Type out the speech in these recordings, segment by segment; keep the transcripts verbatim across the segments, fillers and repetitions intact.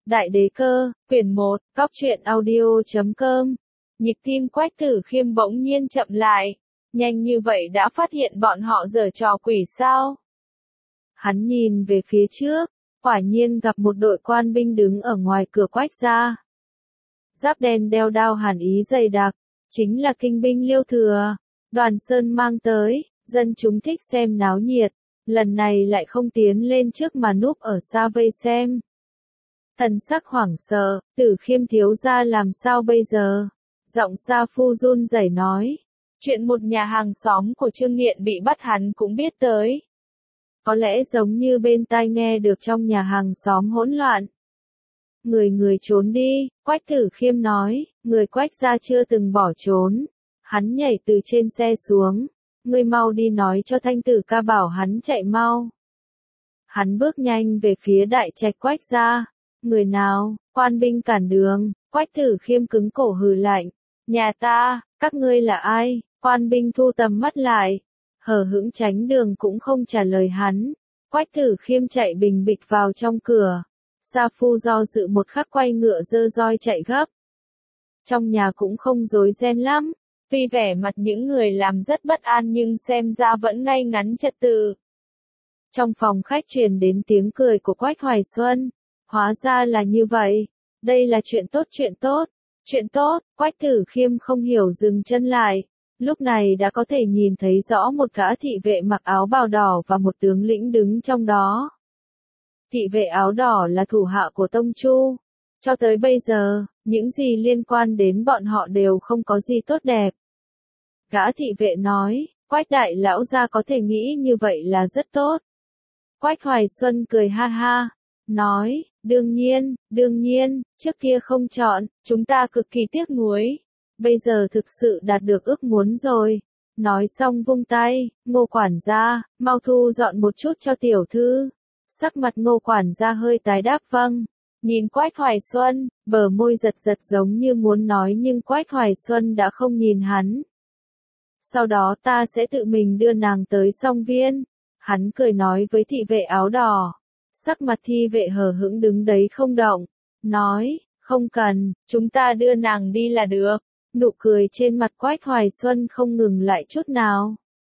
Đại đế cơ, quyển một, góc truyện audio chấm com. Nhịp tim Quách Tử Khiêm bỗng nhiên chậm lại. Nhanh như vậy đã phát hiện bọn họ giở trò quỷ sao? Hắn nhìn về phía trước, quả nhiên gặp một đội quan binh đứng ở ngoài cửa Quách gia. Giáp đen đeo đao hàn ý dày đặc, chính là kinh binh Liêu Thừa. Đoàn Sơn mang tới, dân chúng thích xem náo nhiệt, lần này lại không tiến lên trước mà núp ở xa vây xem. Thần sắc hoảng sợ, Tử Khiêm thiếu gia làm sao bây giờ? Giọng Sa Phu run rẩy nói. Chuyện một nhà hàng xóm của Trương Nghiện bị bắt hắn cũng biết tới. Có lẽ giống như bên tai nghe được trong nhà hàng xóm hỗn loạn. Người người trốn đi, Quách Tử Khiêm nói, người Quách gia chưa từng bỏ trốn. Hắn nhảy từ trên xe xuống, ngươi mau đi nói cho Thanh Tử ca bảo hắn chạy mau. Hắn bước nhanh về phía đại trạch Quách gia. Người nào, quan binh cản đường, Quách Tử Khiêm cứng cổ hừ lạnh. Nhà ta, các ngươi là ai? Quan binh thu tầm mắt lại, hờ hững tránh đường cũng không trả lời hắn. Quách Tử Khiêm chạy bình bịch vào trong cửa. Sa Phu do dự một khắc quay ngựa dơ roi chạy gấp. Trong nhà cũng không rối ren lắm, tuy vẻ mặt những người làm rất bất an nhưng xem ra vẫn ngay ngắn trật tự. Trong phòng khách truyền đến tiếng cười của Quách Hoài Xuân. Hóa ra là như vậy, đây là chuyện tốt chuyện tốt, chuyện tốt, Quách Tử Khiêm không hiểu dừng chân lại, lúc này đã có thể nhìn thấy rõ một gã thị vệ mặc áo bào đỏ và một tướng lĩnh đứng trong đó. Thị vệ áo đỏ là thủ hạ của Tông Chu, cho tới bây giờ, những gì liên quan đến bọn họ đều không có gì tốt đẹp. Gã thị vệ nói, Quách đại lão gia có thể nghĩ như vậy là rất tốt. Quách Hoài Xuân cười ha ha, nói, đương nhiên, đương nhiên, trước kia không chọn, chúng ta cực kỳ tiếc nuối. Bây giờ thực sự đạt được ước muốn rồi. Nói xong vung tay, Ngô quản gia, mau thu dọn một chút cho tiểu thư. Sắc mặt Ngô quản gia hơi tái đáp vâng. Nhìn Quách Hoài Xuân, bờ môi giật giật giống như muốn nói nhưng Quách Hoài Xuân đã không nhìn hắn. Sau đó ta sẽ tự mình đưa nàng tới song viên. Hắn cười nói với thị vệ áo đỏ. Sắc mặt thi vệ hờ hững đứng đấy không động, nói, không cần, chúng ta đưa nàng đi là được. Nụ cười trên mặt Quách Hoài Xuân không ngừng lại chút nào.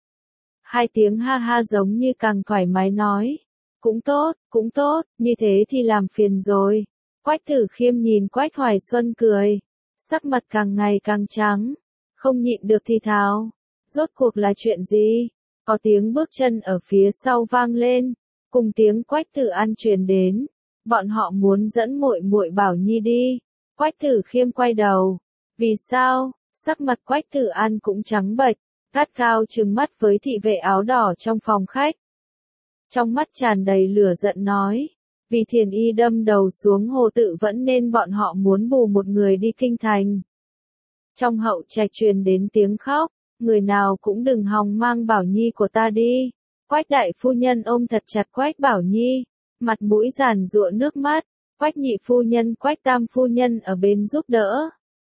Hai tiếng ha ha giống như càng thoải mái nói, cũng tốt, cũng tốt, như thế thì làm phiền rồi. Quách Tử Khiêm nhìn Quách Hoài Xuân cười, sắc mặt càng ngày càng trắng, không nhịn được thì thào, rốt cuộc là chuyện gì? Có tiếng bước chân ở phía sau vang lên. Cùng tiếng Quách Tử An truyền đến, bọn họ muốn dẫn muội muội Bảo Nhi đi. Quách Tử Khiêm quay đầu, vì sao? Sắc mặt Quách Tử An cũng trắng bệch, gắt gao trừng mắt với thị vệ áo đỏ trong phòng khách. Trong mắt tràn đầy lửa giận nói, vì Thiền Y đâm đầu xuống hồ tự vẫn nên bọn họ muốn bù một người đi kinh thành. Trong hậu trạch truyền đến tiếng khóc, người nào cũng đừng hòng mang Bảo Nhi của ta đi. Quách đại phu nhân ôm thật chặt Quách Bảo Nhi, mặt mũi giàn giụa nước mắt, Quách nhị phu nhân Quách tam phu nhân ở bên giúp đỡ.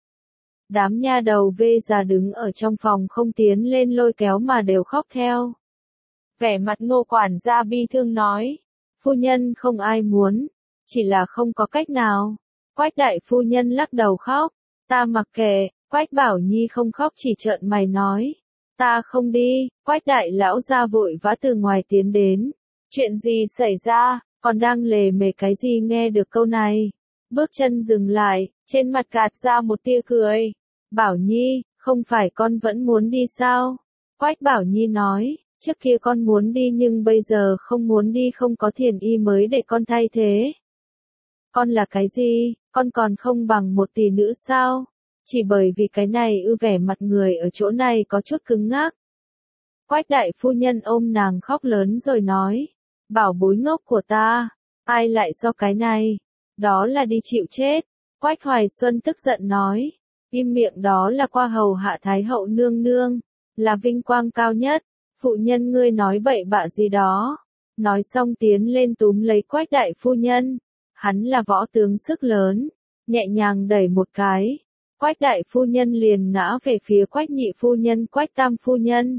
Đám nha đầu vê già đứng ở trong phòng không tiến lên lôi kéo mà đều khóc theo. Vẻ mặt Ngô quản gia bi thương nói, phu nhân không ai muốn, chỉ là không có cách nào. Quách đại phu nhân lắc đầu khóc, ta mặc kệ. Quách Bảo Nhi không khóc chỉ trợn mày nói. Ta không đi, Quách đại lão gia vội vã từ ngoài tiến đến. Chuyện gì xảy ra, còn đang lề mề cái gì nghe được câu này. Bước chân dừng lại, trên mặt gạt ra một tia cười. Bảo Nhi, không phải con vẫn muốn đi sao? Quách Bảo Nhi nói, trước kia con muốn đi nhưng bây giờ không muốn đi không có Thiền Y mới để con thay thế. Con là cái gì, con còn không bằng một tỷ nữ sao? Chỉ bởi vì cái này ư vẻ mặt người ở chỗ này có chút cứng ngắc. Quách đại phu nhân ôm nàng khóc lớn rồi nói, bảo bối ngốc của ta, ai lại do cái này, đó là đi chịu chết. Quách Hoài Xuân tức giận nói, im miệng đó là qua hầu hạ Thái hậu nương nương, là vinh quang cao nhất, phụ nhân ngươi nói bậy bạ gì đó. Nói xong tiến lên túm lấy Quách đại phu nhân, hắn là võ tướng sức lớn, nhẹ nhàng đẩy một cái. Quách đại phu nhân liền ngã về phía Quách nhị phu nhân Quách tam phu nhân.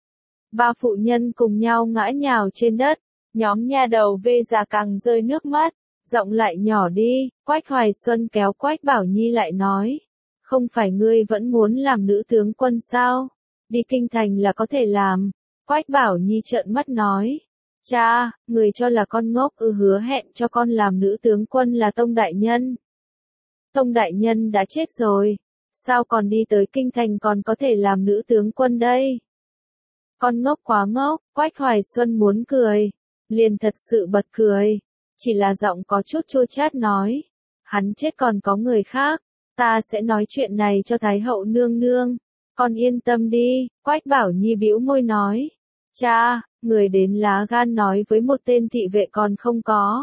Ba phụ nhân cùng nhau ngã nhào trên đất, nhóm nha đầu vê già càng rơi nước mắt, Giọng lại nhỏ đi, Quách Hoài Xuân kéo Quách Bảo Nhi lại nói. Không phải ngươi vẫn muốn làm nữ tướng quân sao? Đi kinh thành là có thể làm. Quách Bảo Nhi trợn mắt nói. Cha, người cho là con ngốc ư? Hứa hẹn cho con làm nữ tướng quân là Tông Đại Nhân. Tông Đại Nhân đã chết rồi. Sao còn đi tới kinh thành còn có thể làm nữ tướng quân đây? Con ngốc quá ngốc, Quách Hoài Xuân muốn cười. Liền thật sự bật cười. Chỉ là giọng có chút chua chát nói. Hắn chết còn có người khác. Ta sẽ nói chuyện này cho Thái hậu nương nương. Con yên tâm đi, Quách Bảo Nhi bĩu môi nói. Cha, người đến lá gan nói với một tên thị vệ còn không có.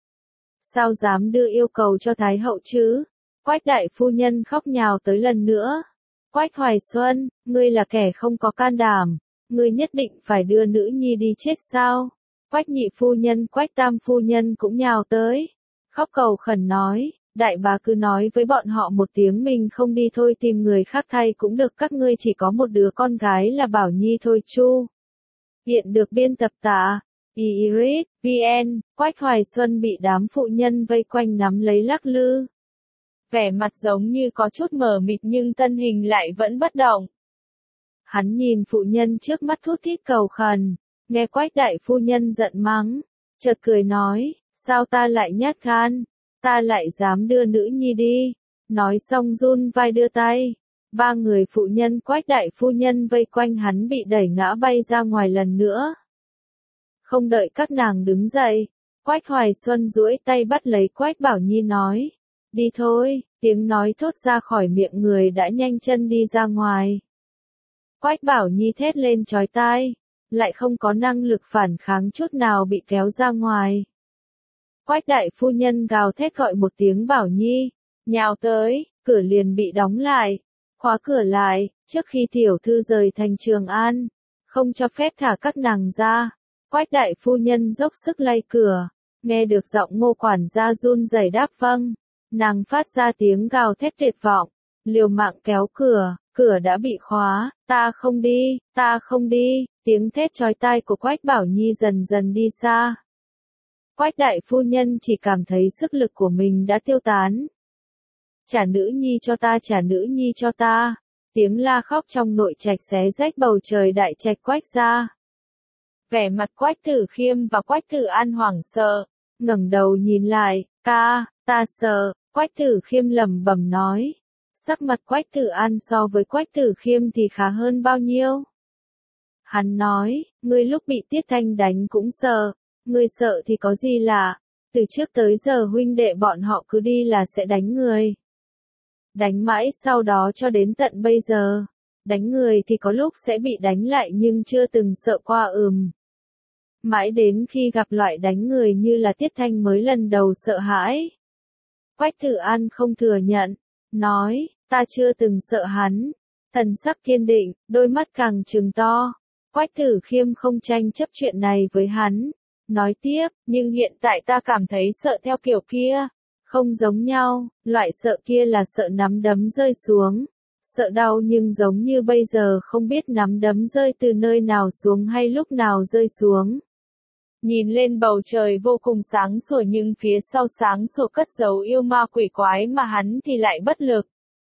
Sao dám đưa yêu cầu cho Thái hậu chứ? Quách đại phu nhân khóc nhào tới lần nữa. Quách Hoài Xuân, ngươi là kẻ không có can đảm. Ngươi nhất định phải đưa nữ nhi đi chết sao? Quách nhị phu nhân, Quách tam phu nhân cũng nhào tới. Khóc cầu khẩn nói. Đại bá cứ nói với bọn họ một tiếng mình không đi thôi, tìm người khác thay cũng được, các ngươi chỉ có một đứa con gái là Bảo Nhi thôi chu. Hiện được biên tập tả. Iris, vê en, Quách Hoài Xuân bị đám phụ nhân vây quanh nắm lấy lắc lư. Vẻ mặt giống như có chút mờ mịt nhưng thân hình lại vẫn bất động. Hắn nhìn phụ nhân trước mắt thút thít cầu khẩn, nghe Quách đại phu nhân giận mắng, chợt cười nói, sao ta lại nhát gan? Ta lại dám đưa nữ nhi đi. Nói xong run vai đưa tay. Ba người phụ nhân Quách đại phu nhân vây quanh hắn bị đẩy ngã bay ra ngoài lần nữa. Không đợi các nàng đứng dậy, Quách Hoài Xuân duỗi tay bắt lấy Quách Bảo Nhi nói. Đi thôi, tiếng nói thốt ra khỏi miệng người đã nhanh chân đi ra ngoài. Quách Bảo Nhi thét lên chói tai, lại không có năng lực phản kháng chút nào bị kéo ra ngoài. Quách đại phu nhân gào thét gọi một tiếng Bảo Nhi, nhào tới, cửa liền bị đóng lại, khóa cửa lại, trước khi tiểu thư rời thành Trường An, không cho phép thả các nàng ra. Quách đại phu nhân dốc sức lay cửa, nghe được giọng Ngô quản gia run rẩy đáp vâng, nàng phát ra tiếng gào thét tuyệt vọng, liều mạng kéo cửa, cửa đã bị khóa, ta không đi, ta không đi, tiếng thét chói tai của Quách Bảo Nhi dần dần đi xa. Quách đại phu nhân chỉ cảm thấy sức lực của mình đã tiêu tán. Trả nữ nhi cho ta, trả nữ nhi cho ta. Tiếng la khóc trong nội trạch xé rách bầu trời đại trạch Quách ra. Vẻ mặt Quách Tử Khiêm và Quách Tử An hoảng sợ, ngẩng đầu nhìn lại, ca, ta sợ, Quách Tử Khiêm lẩm bẩm nói. Sắc mặt Quách Tử An so với Quách Tử Khiêm thì khá hơn bao nhiêu. Hắn nói, ngươi lúc bị Tiết Thanh đánh cũng sợ. Ngươi sợ thì có gì lạ, từ trước tới giờ huynh đệ bọn họ cứ đi là sẽ đánh người. Đánh mãi sau đó cho đến tận bây giờ, đánh người thì có lúc sẽ bị đánh lại nhưng chưa từng sợ qua ừm. Mãi đến khi gặp loại đánh người như là Tiết Thanh mới lần đầu sợ hãi. Quách Tử An không thừa nhận, nói, ta chưa từng sợ hắn, thần sắc kiên định, đôi mắt càng trừng to. Quách Tử Khiêm không tranh chấp chuyện này với hắn. Nói tiếp, nhưng hiện tại ta cảm thấy sợ theo kiểu kia, không giống nhau, loại sợ kia là sợ nắm đấm rơi xuống, sợ đau nhưng giống như bây giờ không biết nắm đấm rơi từ nơi nào xuống hay lúc nào rơi xuống. Nhìn lên bầu trời vô cùng sáng sủa nhưng phía sau sáng sủa cất giấu yêu ma quỷ quái mà hắn thì lại bất lực.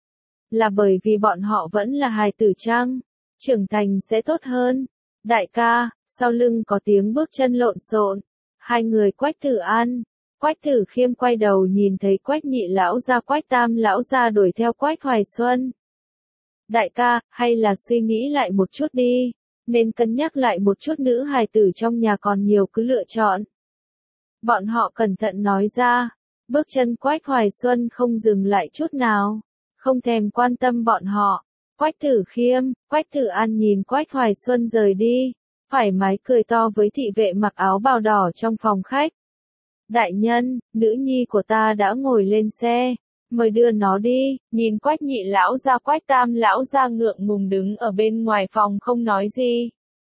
Là bởi vì bọn họ vẫn là hài tử chăng? Trưởng thành sẽ tốt hơn. Đại ca. Sau lưng có tiếng bước chân lộn xộn, hai người Quách Tử An, Quách Tử Khiêm quay đầu nhìn thấy Quách nhị lão gia Quách tam lão gia đuổi theo Quách Hoài Xuân. Đại ca, hay là suy nghĩ lại một chút đi, nên cân nhắc lại một chút, nữ hài tử trong nhà còn nhiều cứ lựa chọn. Bọn họ cẩn thận nói ra, bước chân Quách Hoài Xuân không dừng lại chút nào, không thèm quan tâm bọn họ. Quách Tử Khiêm, Quách Tử An nhìn Quách Hoài Xuân rời đi. Thoải mái cười to với thị vệ mặc áo bào đỏ trong phòng khách. Đại nhân, nữ nhi của ta đã ngồi lên xe, mời đưa nó đi. Nhìn Quách nhị lão gia Quách tam lão gia ngượng ngùng đứng ở bên ngoài phòng không nói gì.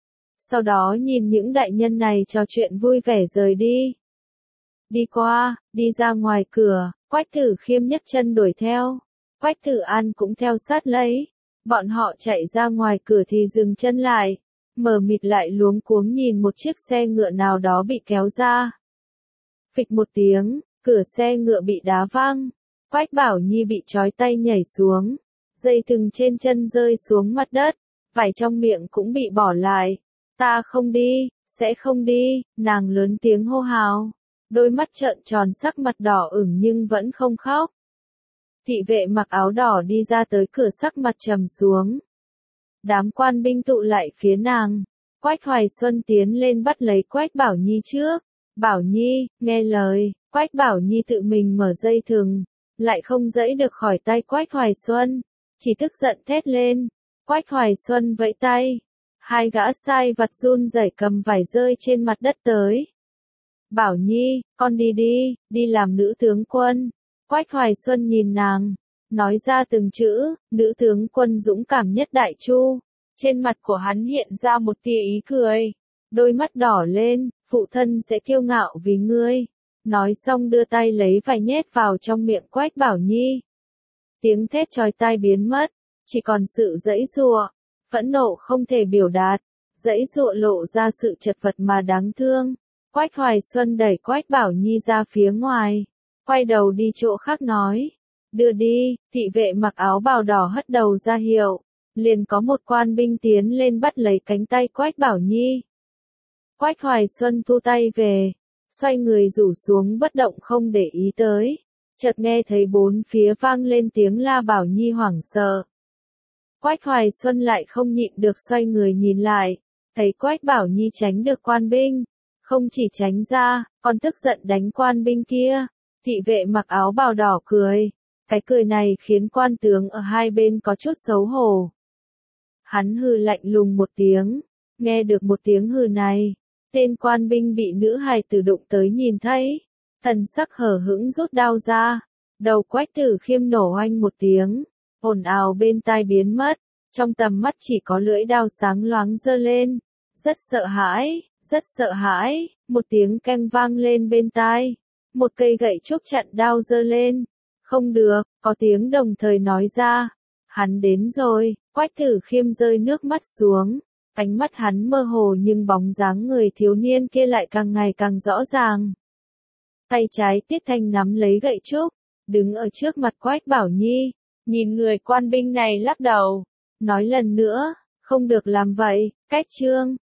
Sau đó nhìn những đại nhân này trò chuyện vui vẻ rời đi. Đi qua, đi ra ngoài cửa, Quách Tử Khiêm nhấc chân đuổi theo. Quách Tử An cũng theo sát lấy. Bọn họ chạy ra ngoài cửa thì dừng chân lại. Mờ mịt lại luống cuống nhìn một chiếc xe ngựa nào đó bị kéo ra. Phịch một tiếng, cửa xe ngựa bị đá văng, Quách Bảo Nhi bị trói tay nhảy xuống, dây thừng trên chân rơi xuống mặt đất, vải trong miệng cũng bị bỏ lại. Ta không đi, sẽ không đi, nàng lớn tiếng hô hào, đôi mắt trợn tròn sắc mặt đỏ ửng nhưng vẫn không khóc. Thị vệ mặc áo đỏ đi ra tới cửa sắc mặt trầm xuống. Đám quan binh tụ lại phía nàng, Quách Hoài Xuân tiến lên bắt lấy Quách Bảo Nhi trước. Bảo Nhi, nghe lời, Quách Bảo Nhi tự mình mở dây thừng, lại không giãy được khỏi tay Quách Hoài Xuân, chỉ tức giận thét lên. Quách Hoài Xuân vẫy tay, hai gã sai vặt run rẩy cầm vải rơi trên mặt đất tới. Bảo Nhi, con đi đi, đi làm nữ tướng quân. Quách Hoài Xuân nhìn nàng, nói ra từng chữ, nữ tướng quân dũng cảm nhất Đại Chu. Trên mặt của hắn hiện ra một tia ý cười, đôi mắt đỏ lên, phụ thân sẽ kiêu ngạo vì ngươi. Nói xong đưa tay lấy vải nhét vào trong miệng Quách Bảo Nhi. Tiếng thét chói tai biến mất, chỉ còn sự giãy giụa, phẫn nộ không thể biểu đạt, giãy giụa lộ ra sự chật vật mà đáng thương. Quách Hoài Xuân đẩy Quách Bảo Nhi ra phía ngoài, quay đầu đi chỗ khác nói, đưa đi. Thị vệ mặc áo bào đỏ hất đầu ra hiệu, liền có một quan binh tiến lên bắt lấy cánh tay Quách Bảo Nhi. Quách Hoài Xuân thu tay về, xoay người rủ xuống bất động không để ý tới, chợt nghe thấy bốn phía vang lên tiếng la Bảo Nhi hoảng sợ. Quách Hoài Xuân lại không nhịn được xoay người nhìn lại, thấy Quách Bảo Nhi tránh được quan binh, không chỉ tránh ra, còn tức giận đánh quan binh kia. Thị vệ mặc áo bào đỏ cười, cái cười này khiến quan tướng ở hai bên có chút xấu hổ. Hắn hừ lạnh lùng một tiếng, nghe được một tiếng hừ này, tên quan binh bị nữ hài tử đụng tới nhìn thấy, thần sắc hờ hững rút đao ra, đầu Quách Tử Khiêm nổ oanh một tiếng, ồn ào bên tai biến mất, trong tầm mắt chỉ có lưỡi đao sáng loáng giơ lên, rất sợ hãi, rất sợ hãi, một tiếng keng vang lên bên tai, một cây gậy trúc chặn đao giơ lên, không được, có tiếng đồng thời nói ra, hắn đến rồi. Quách Tử Khiêm rơi nước mắt xuống, ánh mắt hắn mơ hồ nhưng bóng dáng người thiếu niên kia lại càng ngày càng rõ ràng. Tay trái Tiết Thanh nắm lấy gậy trúc, đứng ở trước mặt Quách Bảo Nhi, nhìn người quan binh này lắc đầu, nói lần nữa, không được làm vậy. Cách chương